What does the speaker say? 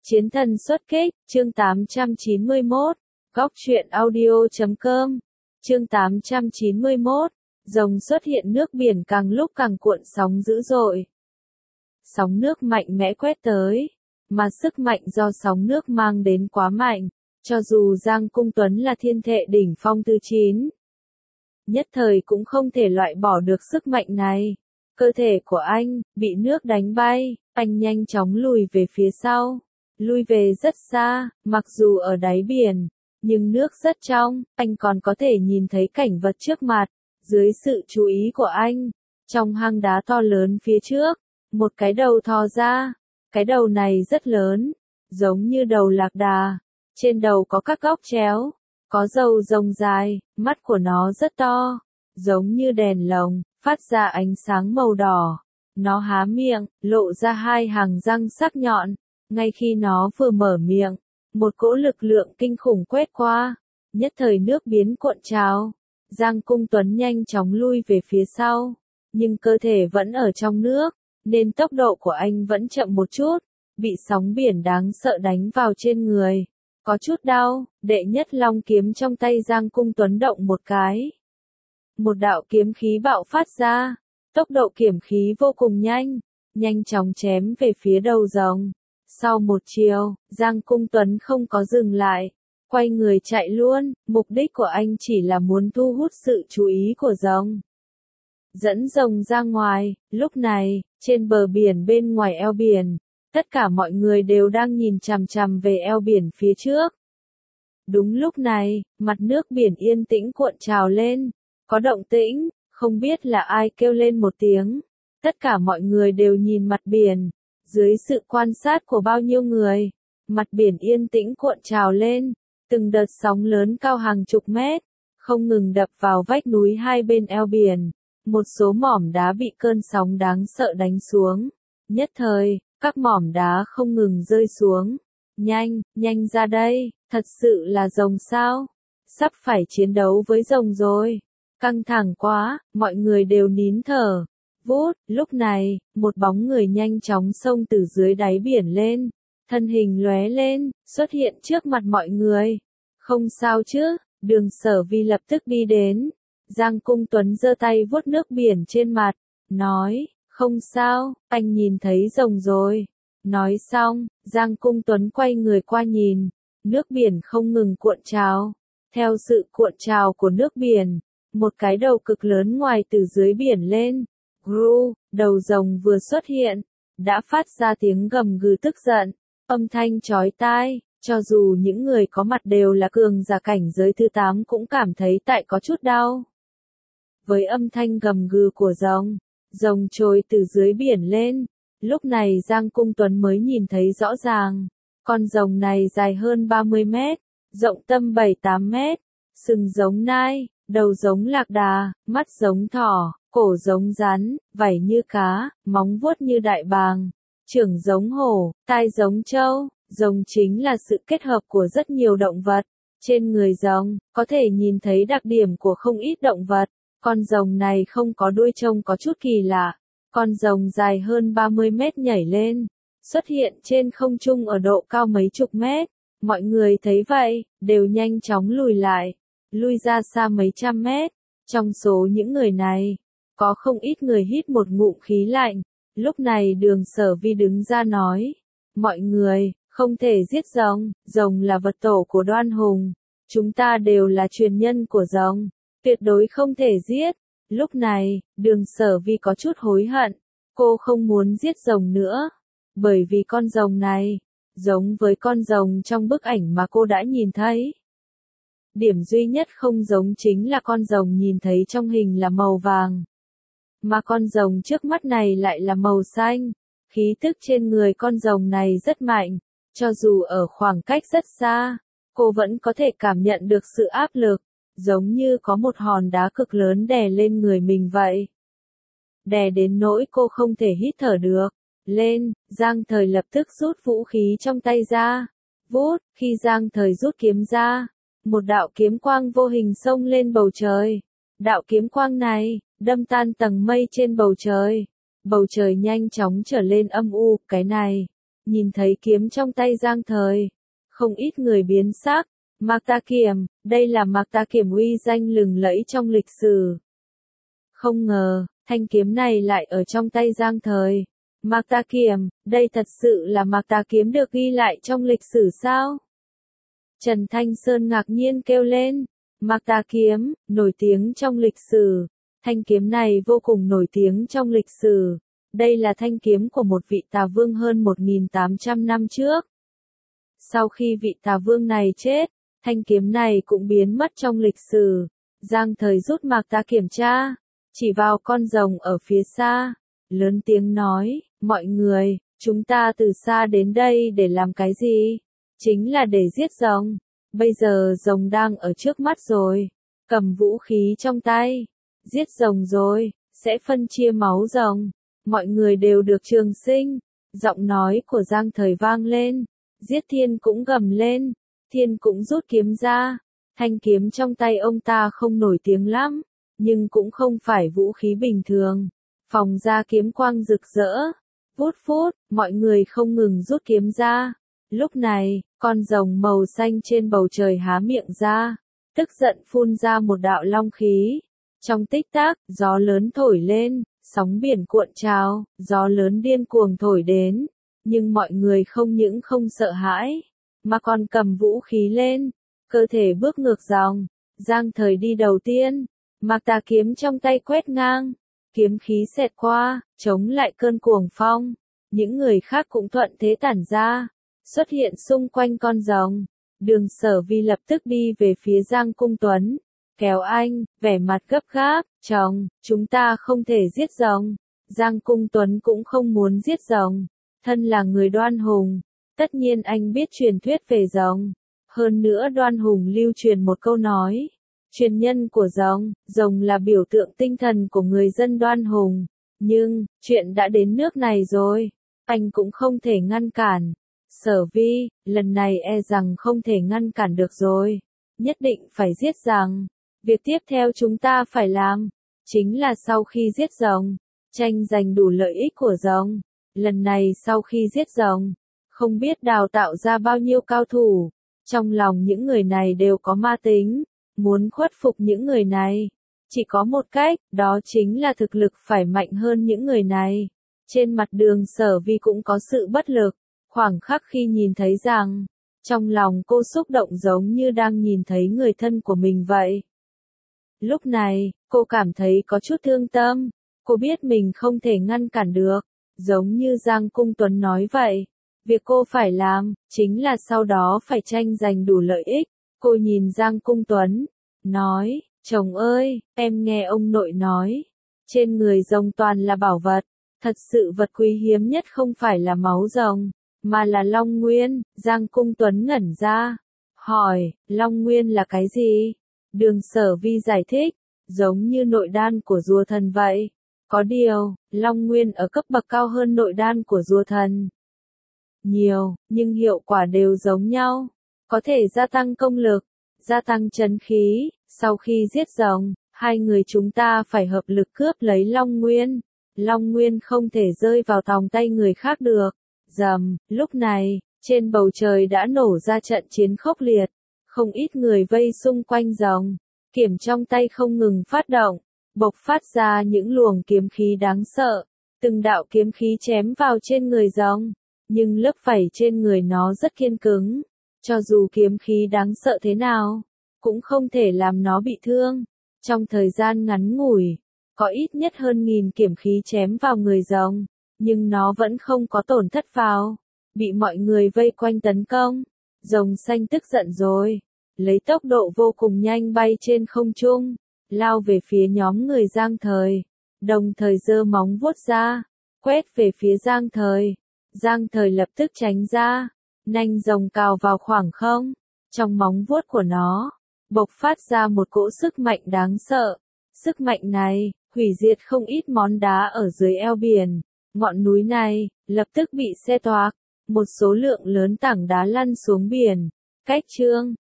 Chiến thần xuất kích, chương 891, góc truyện audio.com, chương 891, rồng xuất hiện nước biển càng lúc càng cuộn sóng dữ dội. Sóng nước mạnh mẽ quét tới, mà sức mạnh do sóng nước mang đến quá mạnh, cho dù Giang Cung Tuấn là thiên thệ đỉnh phong thứ 9. Nhất thời cũng không thể loại bỏ được sức mạnh này. Cơ thể của anh, bị nước đánh bay, anh nhanh chóng lùi về phía sau. Lui về rất xa, mặc dù ở đáy biển, nhưng nước rất trong, anh còn có thể nhìn thấy cảnh vật trước mặt. Dưới sự chú ý của anh, trong hang đá to lớn phía trước, một cái đầu thò ra. Cái đầu này rất lớn, giống như đầu lạc đà. Trên đầu có các góc chéo, có râu rồng dài, mắt của nó rất to, giống như đèn lồng, phát ra ánh sáng màu đỏ. Nó há miệng, lộ ra hai hàng răng sắc nhọn. Ngay khi nó vừa mở miệng, một cỗ lực lượng kinh khủng quét qua, nhất thời nước biến cuộn trào. Giang Cung Tuấn nhanh chóng lui về phía sau, nhưng cơ thể vẫn ở trong nước, nên tốc độ của anh vẫn chậm một chút, bị sóng biển đáng sợ đánh vào trên người. Có chút đau, đệ nhất long kiếm trong tay Giang Cung Tuấn động một cái. Một đạo kiếm khí bạo phát ra, tốc độ kiếm khí vô cùng nhanh, nhanh chóng chém về phía đầu rồng. Sau một chiều, Giang Cung Tuấn không có dừng lại, quay người chạy luôn, mục đích của anh chỉ là muốn thu hút sự chú ý của rồng. Dẫn rồng ra ngoài, lúc này, trên bờ biển bên ngoài eo biển, tất cả mọi người đều đang nhìn chằm chằm về eo biển phía trước. Đúng lúc này, mặt nước biển yên tĩnh cuộn trào lên, có động tĩnh, không biết là ai kêu lên một tiếng. Tất cả mọi người đều nhìn mặt biển. Dưới sự quan sát của bao nhiêu người, mặt biển yên tĩnh cuộn trào lên, từng đợt sóng lớn cao hàng chục mét, không ngừng đập vào vách núi hai bên eo biển. Một số mỏm đá bị cơn sóng đáng sợ đánh xuống. Nhất thời, các mỏm đá không ngừng rơi xuống. Nhanh, nhanh ra đây, thật sự là rồng sao? Sắp phải chiến đấu với rồng rồi. Căng thẳng quá, mọi người đều nín thở. Vút, lúc này, một bóng người nhanh chóng xông từ dưới đáy biển lên, thân hình lóe lên, xuất hiện trước mặt mọi người. Không sao chứ, Đường Sở Vi lập tức đi đến. Giang Cung Tuấn giơ tay vuốt nước biển trên mặt, nói, không sao, anh nhìn thấy rồng rồi. Nói xong, Giang Cung Tuấn quay người qua nhìn, nước biển không ngừng cuộn trào. Theo sự cuộn trào của nước biển, một cái đầu cực lớn ngoài từ dưới biển lên. Gru, đầu rồng vừa xuất hiện, đã phát ra tiếng gầm gừ tức giận, âm thanh chói tai, cho dù những người có mặt đều là cường giả cảnh giới thứ 8 cũng cảm thấy tại có chút đau. Với âm thanh gầm gừ của rồng trồi từ dưới biển lên, lúc này Giang Cung Tuấn mới nhìn thấy rõ ràng, con rồng này dài hơn 30 mét, rộng tầm 7-8 mét, sừng giống nai, đầu giống lạc đà, mắt giống thỏ. Cổ giống rắn, vảy như cá, móng vuốt như đại bàng, trưởng giống hổ, tai giống trâu. Rồng chính là sự kết hợp của rất nhiều động vật. Trên người rồng, có thể nhìn thấy đặc điểm của không ít động vật. Con rồng này không có đuôi trông có chút kỳ lạ. Con rồng dài hơn 30 mét nhảy lên, xuất hiện trên không trung ở độ cao mấy chục mét. Mọi người thấy vậy, đều nhanh chóng lùi lại, lui ra xa mấy trăm mét. Trong số những người này, có không ít người hít một ngụm khí lạnh. Lúc này Đường Sở Vi đứng ra nói, mọi người, không thể giết rồng, rồng là vật tổ của Đoan Hùng. Chúng ta đều là truyền nhân của rồng, tuyệt đối không thể giết. Lúc này, Đường Sở Vi có chút hối hận, cô không muốn giết rồng nữa. Bởi vì con rồng này, giống với con rồng trong bức ảnh mà cô đã nhìn thấy. Điểm duy nhất không giống chính là con rồng nhìn thấy trong hình là màu vàng. Mà con rồng trước mắt này lại là màu xanh. Khí tức trên người con rồng này rất mạnh, cho dù ở khoảng cách rất xa, cô vẫn có thể cảm nhận được sự áp lực, giống như có một hòn đá cực lớn đè lên người mình vậy. Đè đến nỗi cô không thể hít thở được. Lên, Giang Thời lập tức rút vũ khí trong tay ra. Vút, khi Giang Thời rút kiếm ra, một đạo kiếm quang vô hình xông lên bầu trời. Đạo kiếm quang này đâm tan tầng mây trên bầu trời. Bầu trời nhanh chóng trở lên âm u, cái này nhìn thấy kiếm trong tay Giang Thời, không ít người biến sắc. Mạc Tà Kiểm, đây là Mạc Tà Kiểm uy danh lừng lẫy trong lịch sử. Không ngờ, thanh kiếm này lại ở trong tay Giang Thời. Mạc Tà Kiểm, đây thật sự là Mạc Tà Kiếm được ghi lại trong lịch sử sao? Trần Thanh Sơn ngạc nhiên kêu lên. Mạc Tà Kiếm, nổi tiếng trong lịch sử. Thanh kiếm này vô cùng nổi tiếng trong lịch sử. Đây là thanh kiếm của một vị tà vương hơn 1.800 năm trước. Sau khi vị tà vương này chết, thanh kiếm này cũng biến mất trong lịch sử. Giang Thời rút Mạc Tà Kiểm tra, chỉ vào con rồng ở phía xa, lớn tiếng nói, mọi người, chúng ta từ xa đến đây để làm cái gì? Chính là để giết rồng. Bây giờ rồng đang ở trước mắt rồi, cầm vũ khí trong tay, giết rồng rồi, sẽ phân chia máu rồng. Mọi người đều được trường sinh. Giọng nói của Giang Thời vang lên. Giết Thiên cũng gầm lên. Thiên cũng rút kiếm ra. Thanh kiếm trong tay ông ta không nổi tiếng lắm, nhưng cũng không phải vũ khí bình thường. Phóng ra kiếm quang rực rỡ. Vút phút, mọi người không ngừng rút kiếm ra. Lúc này, con rồng màu xanh trên bầu trời há miệng ra, tức giận phun ra một đạo long khí. Trong tích tắc, gió lớn thổi lên, sóng biển cuộn trào, gió lớn điên cuồng thổi đến. Nhưng mọi người không những không sợ hãi, mà còn cầm vũ khí lên, cơ thể bước ngược dòng. Giang Thời đi đầu tiên, Mạc Tà Kiếm trong tay quét ngang, kiếm khí xẹt qua, chống lại cơn cuồng phong. Những người khác cũng thuận thế tản ra, xuất hiện xung quanh con rồng. Đường Sở Vi lập tức đi về phía Giang Cung Tuấn, kéo anh, vẻ mặt gấp gáp, chồng, chúng ta không thể giết rồng. Giang Cung Tuấn cũng không muốn giết rồng, thân là người Đoan Hùng, tất nhiên anh biết truyền thuyết về rồng. Hơn nữa Đoan Hùng lưu truyền một câu nói, truyền nhân của rồng, rồng là biểu tượng tinh thần của người dân Đoan Hùng. Nhưng, chuyện đã đến nước này rồi, anh cũng không thể ngăn cản. Sở Vi, lần này e rằng không thể ngăn cản được rồi, nhất định phải giết rồng. Việc tiếp theo chúng ta phải làm, chính là sau khi giết rồng, tranh giành đủ lợi ích của rồng. Lần này sau khi giết rồng, không biết đào tạo ra bao nhiêu cao thủ. Trong lòng những người này đều có ma tính, muốn khuất phục những người này. Chỉ có một cách, đó chính là thực lực phải mạnh hơn những người này. Trên mặt Đường Sở Vi cũng có sự bất lực, khoảng khắc khi nhìn thấy rằng, trong lòng cô xúc động giống như đang nhìn thấy người thân của mình vậy. Lúc này, cô cảm thấy có chút thương tâm, cô biết mình không thể ngăn cản được, giống như Giang Cung Tuấn nói vậy. Việc cô phải làm, chính là sau đó phải tranh giành đủ lợi ích. Cô nhìn Giang Cung Tuấn, nói, chồng ơi, em nghe ông nội nói, trên người rồng toàn là bảo vật, thật sự vật quý hiếm nhất không phải là máu rồng, mà là Long Nguyên. Giang Cung Tuấn ngẩn ra, hỏi, Long Nguyên là cái gì? Đường Sở Vi giải thích, giống như nội đan của rùa thần vậy. Có điều, Long Nguyên ở cấp bậc cao hơn nội đan của rùa thần nhiều, nhưng hiệu quả đều giống nhau. Có thể gia tăng công lực, gia tăng trấn khí. Sau khi giết rồng, hai người chúng ta phải hợp lực cướp lấy Long Nguyên. Long Nguyên không thể rơi vào tòng tay người khác được. Rầm, lúc này, trên bầu trời đã nổ ra trận chiến khốc liệt. Không ít người vây xung quanh rồng, kiếm trong tay không ngừng phát động, bộc phát ra những luồng kiếm khí đáng sợ. Từng đạo kiếm khí chém vào trên người rồng, nhưng lớp vảy trên người nó rất kiên cứng. Cho dù kiếm khí đáng sợ thế nào, cũng không thể làm nó bị thương. Trong thời gian ngắn ngủi, có ít nhất hơn 1000 kiếm khí chém vào người rồng, nhưng nó vẫn không có tổn thất vào. Bị mọi người vây quanh tấn công, rồng xanh tức giận rồi, lấy tốc độ vô cùng nhanh bay trên không trung, lao về phía nhóm người Giang Thời, đồng thời giơ móng vuốt ra, quét về phía Giang Thời. Giang Thời lập tức tránh ra, nanh rồng cào vào khoảng không, trong móng vuốt của nó, bộc phát ra một cỗ sức mạnh đáng sợ. Sức mạnh này, hủy diệt không ít món đá ở dưới eo biển. Ngọn núi này, lập tức bị xé toạc, một số lượng lớn tảng đá lăn xuống biển. Cách chương